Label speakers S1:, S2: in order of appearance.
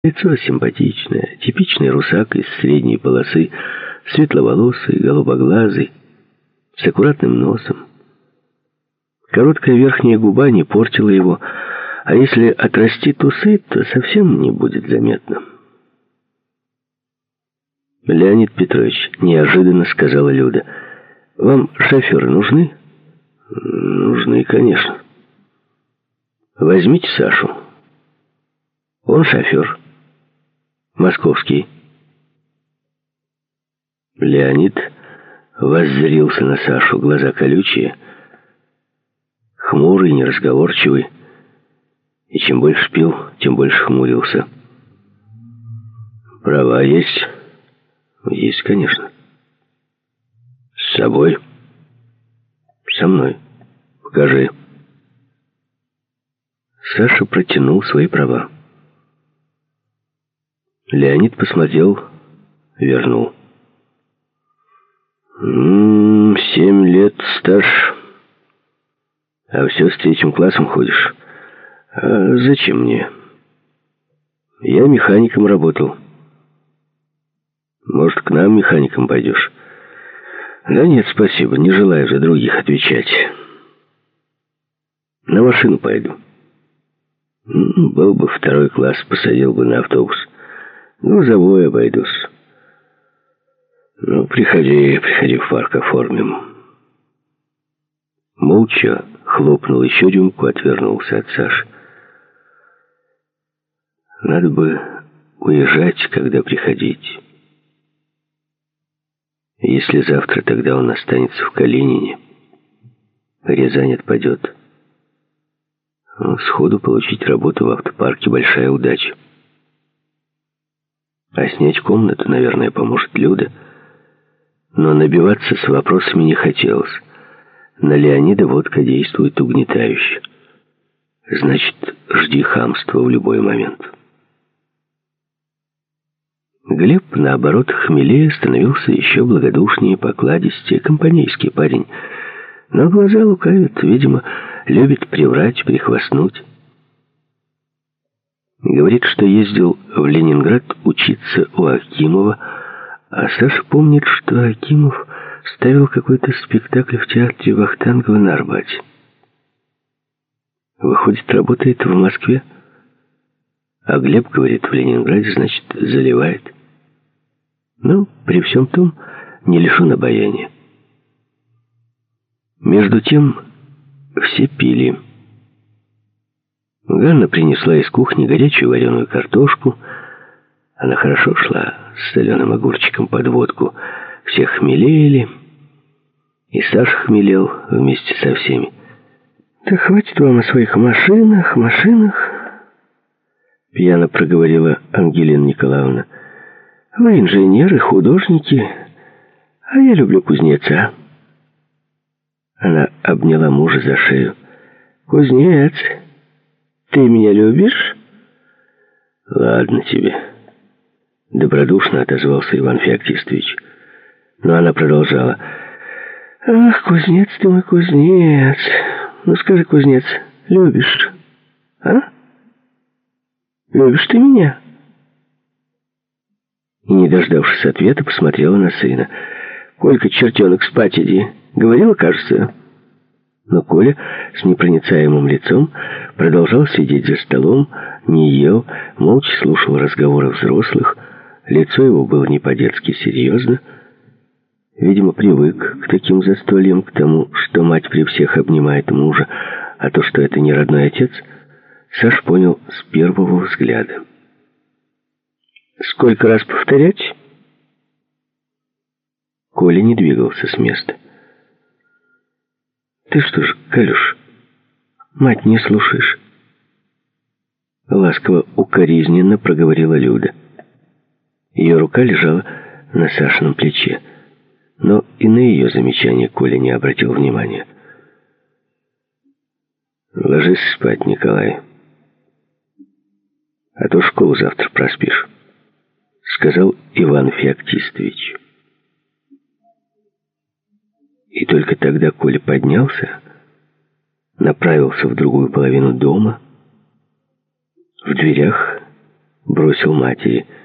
S1: Лицо симпатичное, типичный русак из средней полосы, светловолосый, голубоглазый, с аккуратным носом. Короткая верхняя губа не портила его, а если отрастит усы, то совсем не будет заметно. «Леонид Петрович», — неожиданно сказала Люда, — «вам шоферы нужны?» «Нужны, конечно». «Возьмите Сашу. Он шофер. Московский». Леонид воззрился на Сашу, глаза колючие, хмурый, неразговорчивый, и чем больше пил, тем больше хмурился. «Права есть?» «Есть, конечно». «С собой?» «Со мной. Покажи». Саша протянул свои права. Леонид посмотрел, вернул. 7 лет стаж. А все с 3 классом ходишь. А зачем мне? Я механиком работал. Может, к нам механиком пойдешь? Да нет, спасибо, не желаю за других отвечать. На машину пойду. Был бы 2 класс, посадил бы на автобус. Грузовой обойдусь. Ну, приходи в парк, оформим. Молча хлопнул еще рюмку, отвернулся от Саши. Надо бы уезжать, когда приходить. Если завтра, тогда он останется в Калинине. Рязань отпадет. Сходу получить работу в автопарке — большая удача. А снять комнату, наверное, поможет Люда. Но набиваться с вопросами не хотелось. На Леонида водка действует угнетающе. Значит, жди хамства в любой момент. Глеб, наоборот, хмелее, становился еще благодушнее, покладистее, компанейский парень. Но глаза лукавят, видимо, любит приврать, прихвастнуть. Говорит, что ездил в Ленинград учиться у Акимова, а Саша помнит, что Акимов ставил какой-то спектакль в театре Вахтангова на Арбате. Выходит, работает в Москве. А Глеб говорит, в Ленинграде, значит, заливает. Но при всем том не лишен обаяния. Между тем все пили. Ганна принесла из кухни горячую вареную картошку. Она хорошо шла с соленым огурчиком под водку. Все хмелели. И Саша хмелел вместе со всеми. «Да хватит вам о своих машинах, пьяно проговорила Ангелина Николаевна. «Вы инженеры, художники, а я люблю кузнеца». Она обняла мужа за шею. «Кузнец, ты меня любишь?» «Ладно тебе», — добродушно отозвался Иван Феоктистович. Но она продолжала. «Ах, кузнец ты мой, кузнец. Ну скажи, кузнец, любишь, а? Любишь ты меня?» И, не дождавшись ответа, посмотрела на сына. «Колька, чертенок, спать иди. Говорила, кажется». Но Коля с непроницаемым лицом продолжал сидеть за столом, не ел, молча слушал разговоры взрослых. Лицо его было не по-детски серьезно. Видимо, привык к таким застольям, к тому, что мать при всех обнимает мужа, а то, что это не родной отец, Саш понял с первого взгляда. «Сколько раз повторять?» Коля не двигался с места. «Ты что ж, Калюш, мать не слушаешь?» Ласково, укоризненно проговорила Люда. Ее рука лежала на Сашином плече, но и на ее замечание Коля не обратил внимания. «Ложись спать, Николай, а то школу завтра проспишь», — сказал Иван Феоктистович. И только тогда Коля поднялся, направился в другую половину дома. В дверях бросил матери.